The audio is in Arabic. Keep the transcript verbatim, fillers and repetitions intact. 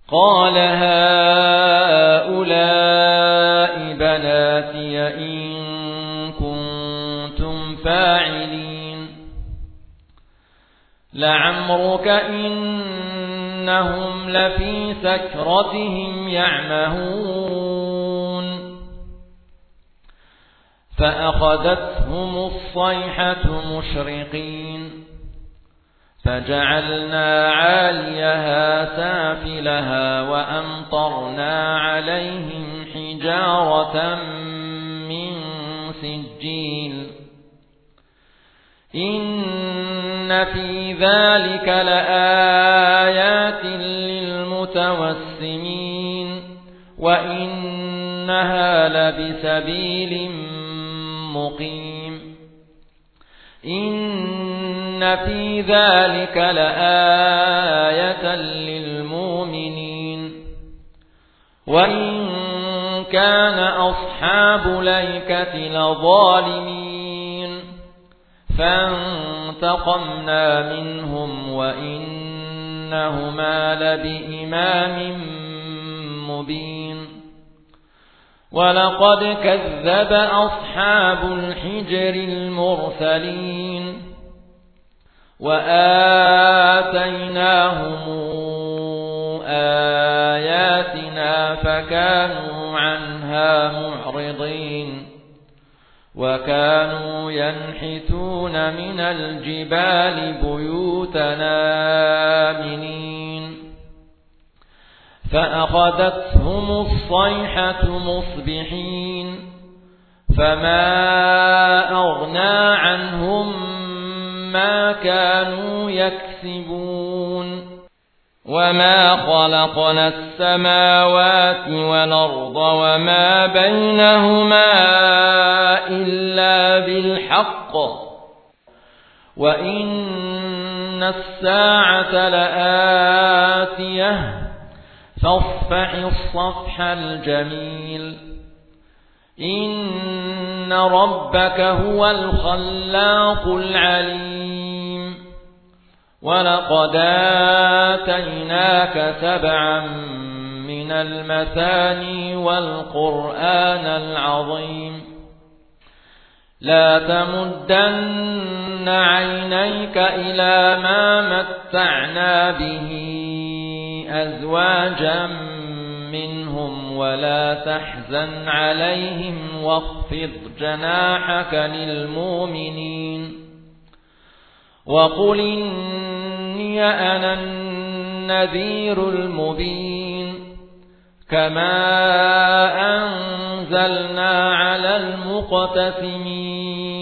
قال هؤلاء بناتي إن كنتم فاعلين لعمرك إنهم لفي سكرتهم يعمهون فأخذتهم الصيحة مشرقين فجعلنا عاليها سافلها وأمطرنا عليهم حجارة من سجيل إن في ذلك لآيات للمتوسمين وإنها لبسبيل مقيم إن في ذلك لآية للمؤمنين وإن كان أصحاب الأيكة لظالمين فانتقمنا منهم وإنهما لبإمام مبين ولقد كذب أصحاب الحجر المرسلين وآتيناهم آياتنا فكانوا عنها معرضين وكانوا ينحتون من الجبال بيوتنا آمنين فأخذتهم الصيحة مصبحين فما أغنى عنهم ما كانوا يكسبون وما خلقنا السماوات والأرض وما بينهما إلا بالحق وإن الساعة لآتية فاصفح الصفح الجميل إن ربك هو الخلاق العليم ولقد آتيناك سبعا من المثاني والقرآن العظيم لا تمدن عينيك إلى ما متعنا به أزواجا منهم ولا تحزن عليهم واخفض جناحك للمؤمنين وقل إني أنا النذير المبين كما أنزلنا على المقتسمين